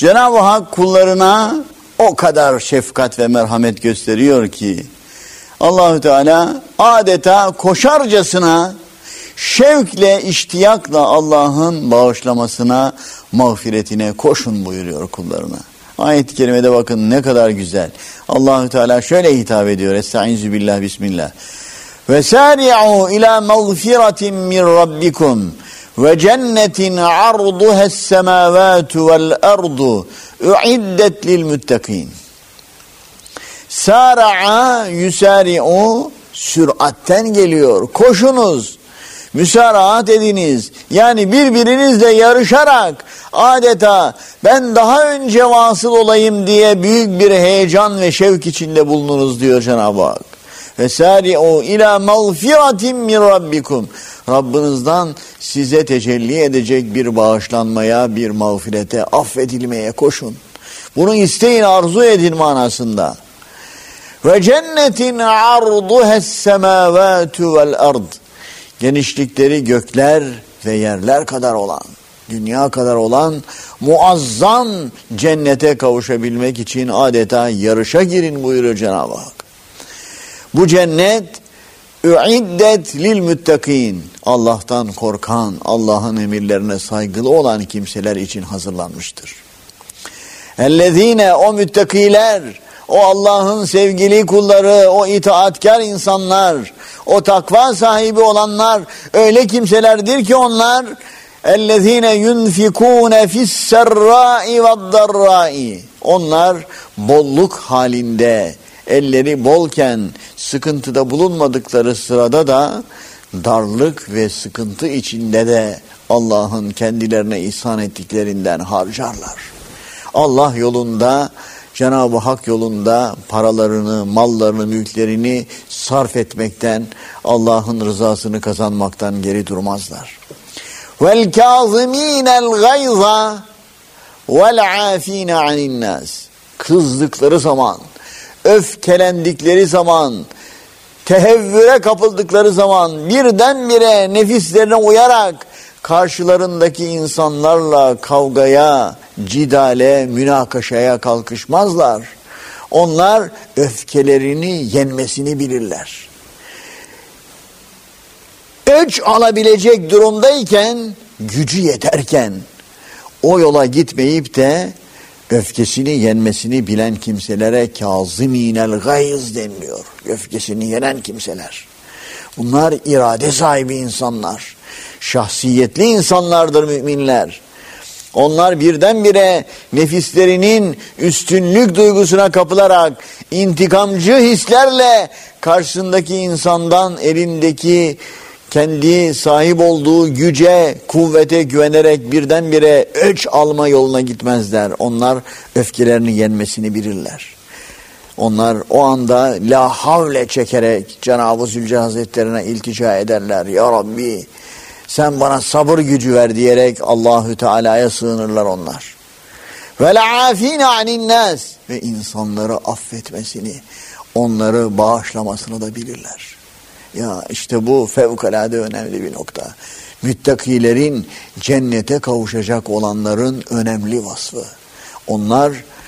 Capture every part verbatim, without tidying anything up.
Cenab-ı Hak kullarına o kadar şefkat ve merhamet gösteriyor ki Allah-u Teala adeta koşarcasına şevkle, iştiyakla Allah'ın bağışlamasına, mağfiretine koşun buyuruyor kullarına. Ayet-i kerimede bakın ne kadar güzel. Allah-u Teala şöyle hitap ediyor. Estaizu billah, bismillah. Ve sari'u ila mağfiretin min rabbikum ve cennetin arduhes semavatu vel ardu uiddet lil muttaqin. Sara'a yusari'u, süratten geliyor. Koşunuz, müsaraat ediniz. Yani birbirinizle yarışarak adeta ben daha önce vasıl olayım diye büyük bir heyecan ve şevk içinde bulununuz diyor Cenab-ı Hak. Vesari'u ila mağfiretin min rabbikum. Rabbinizden size tecelli edecek bir bağışlanmaya, bir mağfirete, affedilmeye koşun. Bunu isteyin, arzu edin manasında. Ve cennetin arduhes semavatu vel ard. Genişlikleri gökler ve yerler kadar olan, dünya kadar olan muazzam cennete kavuşabilmek için adeta yarışa girin buyuruyor Cenab-ı Hak. Bu cennet uiddet lil muttaqin. Allah'tan korkan, Allah'ın emirlerine saygılı olan kimseler için hazırlanmıştır. Ellezine, o müttakiler, o Allah'ın sevgili kulları, o itaatkar insanlar, o takva sahibi olanlar öyle kimselerdir ki onlar ellezine yunfikune fisserrai ve'd-darrai. Onlar bolluk halinde, elleri bolken sıkıntıda bulunmadıkları sırada da darlık ve sıkıntı içinde de Allah'ın kendilerine ihsan ettiklerinden harcarlar. Allah yolunda, Cenab-ı Hak yolunda paralarını, mallarını, mülklerini sarf etmekten, Allah'ın rızasını kazanmaktan geri durmazlar. Vel kâzimînel gayza vel âfîne anin nâs. Kızdıkları zaman, öfkelendikleri zaman, tehevvüre kapıldıkları zaman birdenbire nefislerine uyarak karşılarındaki insanlarla kavgaya, cidale, münakaşaya kalkışmazlar. Onlar öfkelerini yenmesini bilirler. Öç alabilecek durumdayken, gücü yeterken o yola gitmeyip de öfkesini yenmesini bilen kimselere kâzimînel gayz deniliyor. Öfkesini yenen kimseler. Bunlar irade sahibi insanlar. Şahsiyetli insanlardır müminler. Onlar birdenbire nefislerinin üstünlük duygusuna kapılarak intikamcı hislerle karşısındaki insandan elindeki kendi sahip olduğu güce, kuvvete güvenerek birdenbire öç alma yoluna gitmezler. Onlar öfkelerini yenmesini bilirler. Onlar o anda la havle çekerek Cenab-ı Zülce Hazretlerine iltica ederler. Ya Rabbi, sen bana sabır gücü ver diyerek Allahü Teala'ya sığınırlar onlar. Ve la'afine anin nas, ve insanları affetmesini, onları bağışlamasını da bilirler. Ya işte bu fevkalade önemli bir nokta. Müttakilerin cennete kavuşacak olanların önemli vasfı. Onlar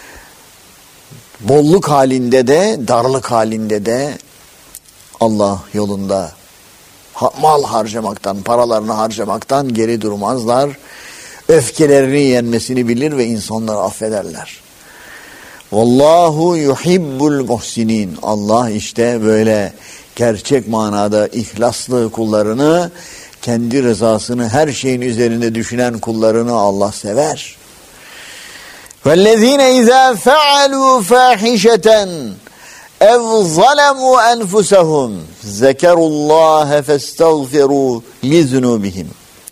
bolluk halinde de, darlık halinde de Allah yolunda mal harcamaktan, paralarını harcamaktan geri durmazlar. Öfkelerini yenmesini bilir ve insanları affederler. Vallahu yuhibbul muhsinin. Allah işte böyle gerçek manada ihlaslı kullarını, kendi rızasını her şeyin üzerinde düşünen kullarını Allah sever. وَالَّذ۪ينَ اِذَا فَعَلُوا فَاحِشَةً اَوْ ظَلَمُوا أَنْفُسَهُمْ ذَكَرُوا اللّٰهَ فَاسْتَغْفِرُوا لِذُنُوبِهِمْ.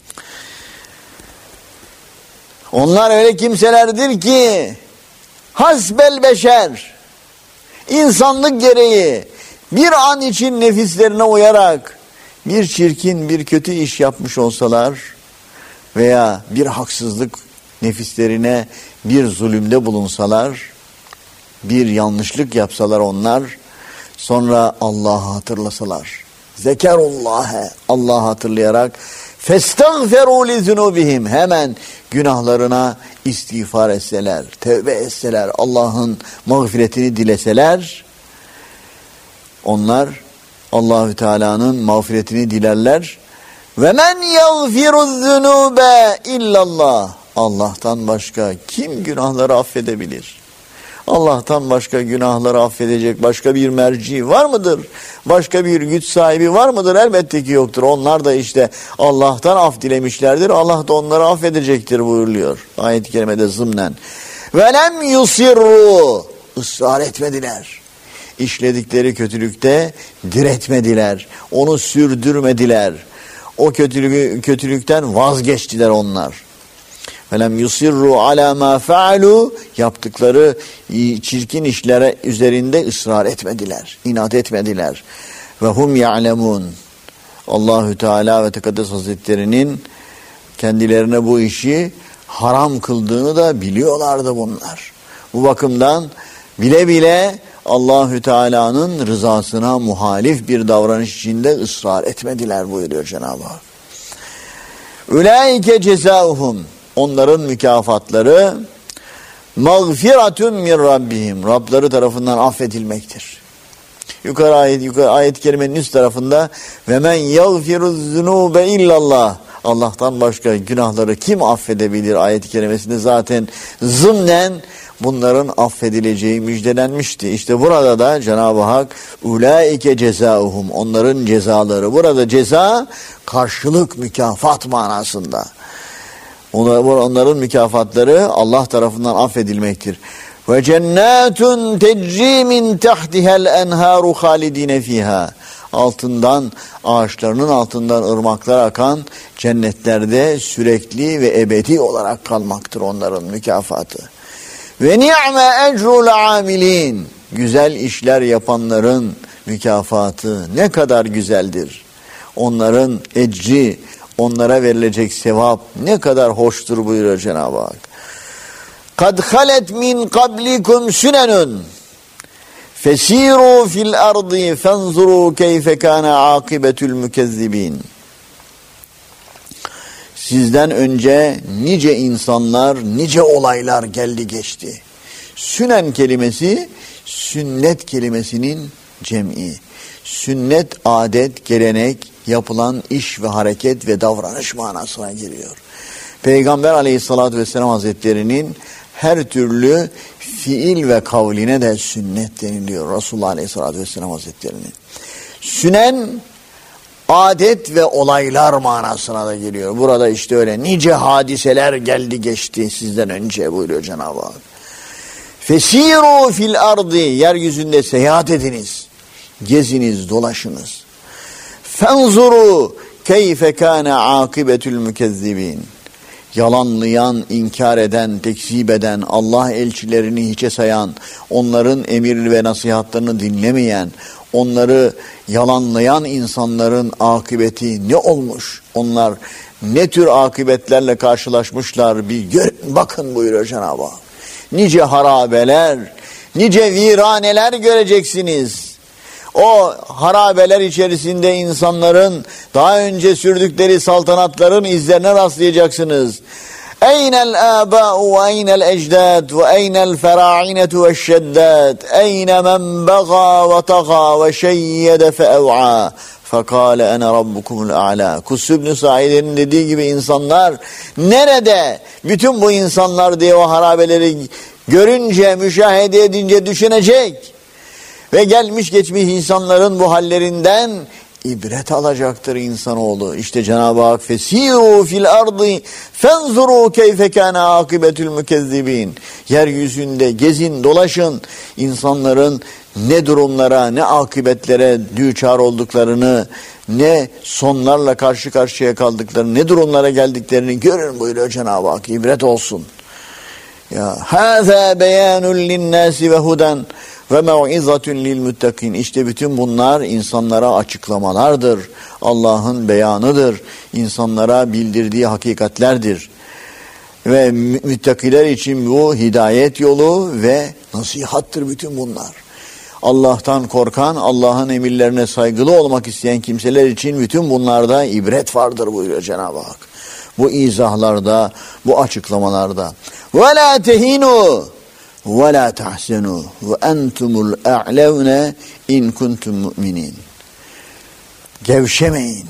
Onlar öyle kimselerdir ki hasbel beşer, insanlık gereği bir an için nefislerine uyarak bir çirkin, bir kötü iş yapmış olsalar veya bir haksızlık, nefislerine bir zulümde bulunsalar, bir yanlışlık yapsalar onlar, sonra Allah'ı hatırlasalar, zekerullâhe, Allah'ı hatırlayarak فَاسْتَغْفَرُوا لِذُنُوبِهِمْ Hemen günahlarına istiğfar etseler, tevbe etseler, Allah'ın mağfiretini dileseler, onlar Allahü Teala'nın mağfiretini dilerler. Ve men yagfiruz zunube illallah. Allah'tan başka kim günahları affedebilir? Allah'tan başka günahları affedecek başka bir merci var mıdır? Başka bir güç sahibi var mıdır? Elbette ki yoktur. Onlar da işte Allah'tan af dilemişlerdir. Allah da onları affedecektir buyuruluyor ayet-i kerimede zımnen. Ve lem yusirru. Israr etmediler. İşledikleri kötülükte diretmediler. Onu sürdürmediler. O kötülüğü, kötülükten vazgeçtiler onlar. Velem yusirru ala ma faalu, yaptıkları çirkin işlere üzerinde ısrar etmediler, inat etmediler. Ve hum ya'lemun. Allahü Teala ve Tekaddes Hazretleri'nin kendilerine bu işi haram kıldığını da biliyorlardı bunlar. Bu bakımdan bile bile Allahü Teala'nın rızasına muhalif bir davranış içinde ısrar etmediler buyuruyor Cenab-ı Hak. Ulaike cezauhum, onların mükafatları mağfiretun min rabbihim, Rabları tarafından affedilmektir. Yukarı ayet, yukarı ayet-i kerimenin üst tarafında ve men yagfiruz zunube illallah, Allah'tan başka günahları kim affedebilir ayet-i kerimesinde zaten zımnen bunların affedileceği müjdelenmişti. İşte burada da Cenab-ı Hak ulaike cezauhum, onların cezaları. Burada ceza karşılık, mükafat manasında. Onların mükafatları Allah tarafından affedilmektir. Ve cennetun tecri min tahtiha'l enharu halidine fiha. Altından, ağaçlarının altından ırmaklar akan cennetlerde sürekli ve ebedi olarak kalmaktır onların mükafatı. Ve ni'me ecrul amilin. Güzel işler yapanların mükafatı ne kadar güzeldir. Onların ecri, onlara verilecek sevap ne kadar hoştur buyuruyor Cenab-ı Hak. Kad halet min qablikum sünenun fesiru fil ardı fenzuru keyfe kana akibetul mukezzibin. Sizden önce nice insanlar, nice olaylar geldi geçti. Sünen kelimesi, sünnet kelimesinin cem'i. Sünnet, adet, gelenek, yapılan iş ve hareket ve davranış manasına geliyor. Peygamber Aleyhisselatü Vesselam Hazretleri'nin her türlü fiil ve kavline de sünnet deniliyor. Resulullah Aleyhisselatü Vesselam Hazretleri'nin. Sünen, adet ve olaylar manasına da geliyor. Burada işte öyle nice hadiseler geldi geçti sizden önce buyuruyor Cenab-ı Hak. Fesiru fil ardı, yeryüzünde seyahat ediniz. Geziniz, dolaşınız. Fenzuru keyfe kâne âkibetül mükezzibin. Yalanlayan, inkar eden, tekzip eden, Allah elçilerini hiçe sayan, onların emir ve nasihatlarını dinlemeyen, onları yalanlayan insanların akıbeti ne olmuş? Onlar ne tür akıbetlerle karşılaşmışlar bir görün, bakın buyuruyor Cenab-ı Hak. Nice harabeler, nice viraneler göreceksiniz. O harabeler içerisinde insanların daha önce sürdükleri saltanatların izlerine rastlayacaksınız. Eynel âbâ'u ve eynel ecdâd ve eynel ferâ'inetu ve şeddâd. Eyne men begâ ve tegâ ve şeyyede feev'â. Fekâle ene rabbukumul a'lâ. Kuss ibn Said'in dediği gibi insanlar nerede? Bütün bu insanlar diye o harabeleri görünce, müşahede edince düşünecek. Ve gelmiş geçmiş insanların bu hallerinden ibret alacaktır insanoğlu. İşte Cenab-ı Hak fesiru fil ardı fenzuru keyfe kana akibetül mükezzibin. Yeryüzünde gezin, dolaşın, insanların ne durumlara, ne akıbetlere düçar olduklarını, ne sonlarla karşı karşıya kaldıklarını, ne durumlara geldiklerini görün buyuruyor Cenab-ı Hak. İbret olsun. Ya hâzâ beyanun linnâsi ve huden ve mev'izatun lil muttakin. İşte bütün bunlar insanlara açıklamalardır. Allah'ın beyanıdır. İnsanlara bildirdiği hakikatlerdir. Ve müttakiler için bu hidayet yolu ve nasihattır bütün bunlar. Allah'tan korkan, Allah'ın emirlerine saygılı olmak isteyen kimseler için bütün bunlarda ibret vardır buyuruyor Cenab-ı Hak. Bu izahlarda, bu açıklamalarda. وَلَا تَهِنُوا وَلَا تَحْسَنُوا وَاَنْتُمُ الْاَعْلَوْنَ اِنْ كُنْتُمْ مُؤْمِنِينَ. Gevşemeyin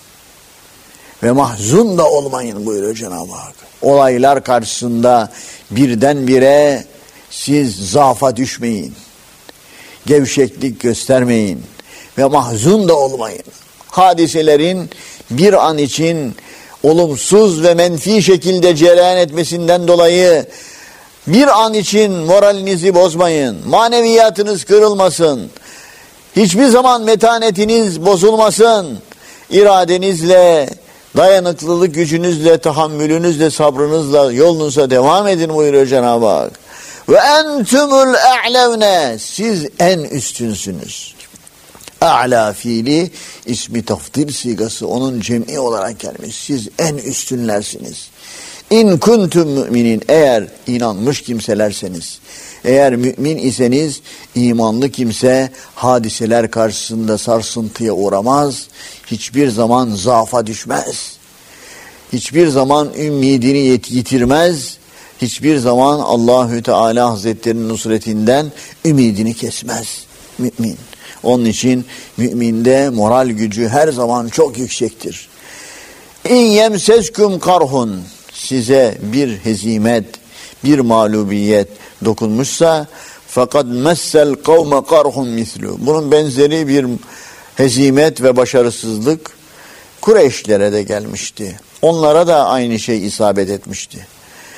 ve mahzun da olmayın buyuruyor Cenab-ı Hak. Olaylar karşısında birdenbire siz zaafa düşmeyin. Gevşeklik göstermeyin ve mahzun da olmayın. Hadiselerin bir an için olumsuz ve menfi şekilde cereyan etmesinden dolayı bir an için moralinizi bozmayın. Maneviyatınız kırılmasın. Hiçbir zaman metanetiniz bozulmasın. İradenizle, dayanıklılık gücünüzle, tahammülünüzle, sabrınızla yolunuza devam edin buyuruyor Cenab-ı Hak. Ve entumul a'levne, siz en üstünsünüz. A'la fiili ismi tafdil sigası, onun cem'i olarak gelmiş. Siz en üstünlersiniz. İn kuntum müminin, eğer inanmış kimselerseniz, eğer mümin iseniz, imanlı kimse hadiseler karşısında sarsıntıya uğramaz, hiçbir zaman zaafa düşmez, hiçbir zaman ümidini yitirmez, hiçbir zaman Allahü Teala Hazretlerinin nusretinden ümidini kesmez mümin. Onun için müminde moral gücü her zaman çok yüksektir. İn yemseskum karhun, size bir hezimet, bir mağlubiyet dokunmuşsa, fakat messel kavme karhun mislu, bunun benzeri bir hezimet ve başarısızlık Kureyşlere de gelmişti. Onlara da aynı şey isabet etmişti.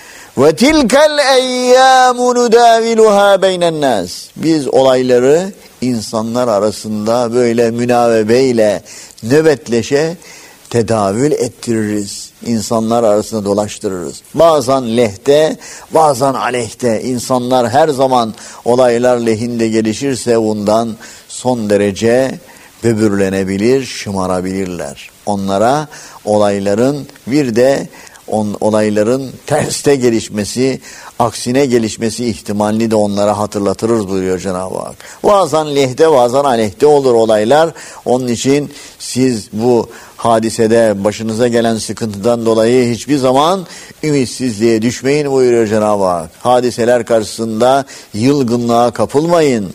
Ve tilkel eyyamu nudaviluha beynen nas, biz olayları insanlar arasında böyle münavebeyle, nöbetleşe tedavül ettiririz. İnsanlar arasında dolaştırırız. Bazen lehte, bazen aleyhte. İnsanlar her zaman olaylar lehinde gelişirse bundan son derece böbürlenebilir, şımarabilirler. Onlara olayların bir de on, olayların terste gelişmesi, aksine gelişmesi ihtimalini de onlara hatırlatırız buyuruyor Cenab-ı Hak. Bazen lehte, bazen aleyhte olur olaylar. Onun için siz bu hadisede başınıza gelen sıkıntıdan dolayı hiçbir zaman ümitsizliğe düşmeyin buyuruyor Cenab-ı Hak. Hadiseler karşısında yılgınlığa kapılmayın.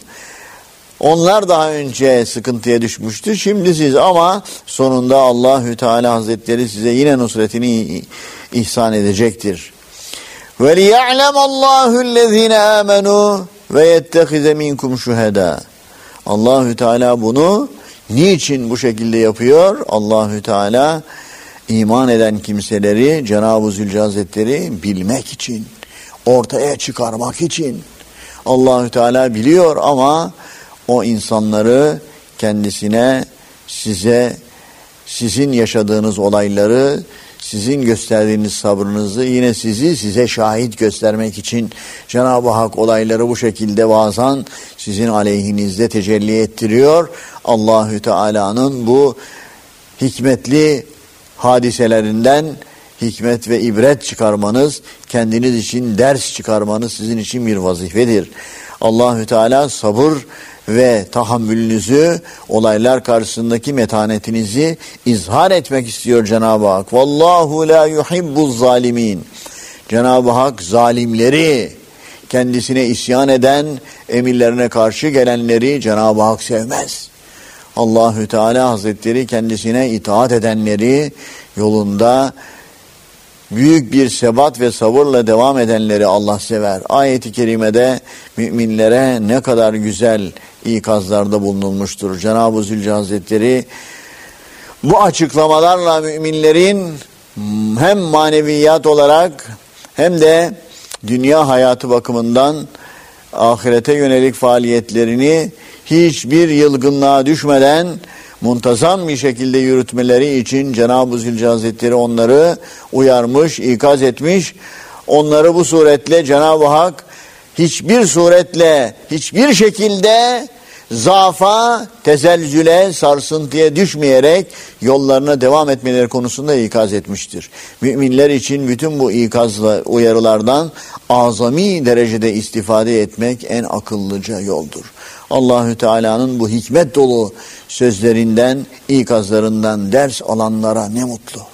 Onlar daha önce sıkıntıya düşmüştü. Şimdi siz, ama sonunda Allahü Teala Hazretleri size yine nusretini ihsan edecektir. Ve liya'lem Allahu'llezine amenu ve yettehize minkum şuhada. Allahü Teala bunu niçin bu şekilde yapıyor? Allahü Teala iman eden kimseleri, Cenab-ı Zülcelal Hazretleri bilmek için, ortaya çıkarmak için. Allahü Teala biliyor ama o insanları kendisine, size, sizin yaşadığınız olayları, sizin gösterdiğiniz sabrınızı, yine sizi size şahit göstermek için Cenab-ı Hak olayları bu şekilde bazen sizin aleyhinizde tecelli ettiriyor. Allahü Teala'nın bu hikmetli hadiselerinden hikmet ve ibret çıkarmanız, kendiniz için ders çıkarmanız sizin için bir vazifedir. Allahü Teala sabır ve tahammülünüzü, olaylar karşısındaki metanetinizi izhar etmek istiyor Cenab-ı Hak. Vallahu la yuhibbuz zalimin. Cenab-ı Hak zalimleri, kendisine isyan eden, emirlerine karşı gelenleri Cenab-ı Hak sevmez. Allahü Teala Hazretleri kendisine itaat edenleri, yolunda büyük bir sebat ve sabırla devam edenleri Allah sever. Ayet-i kerimede müminlere ne kadar güzel ikazlarda bulunulmuştur. Cenab-ı Zülcelal Hazretleri bu açıklamalarla müminlerin hem maneviyat olarak hem de dünya hayatı bakımından ahirete yönelik faaliyetlerini hiçbir yılgınlığa düşmeden muntazam bir şekilde yürütmeleri için Cenab-ı Zülcelal Hazretleri onları uyarmış, ikaz etmiş. Onları bu suretle Cenab-ı Hak hiçbir suretle, hiçbir şekilde zaafa, tezelzüle, sarsıntıya düşmeyerek yollarına devam etmeleri konusunda ikaz etmiştir. Müminler için bütün bu ikazla, uyarılardan azami derecede istifade etmek en akıllıca yoldur. Allahü Teala'nın bu hikmet dolu sözlerinden, ikazlarından ders alanlara ne mutlu.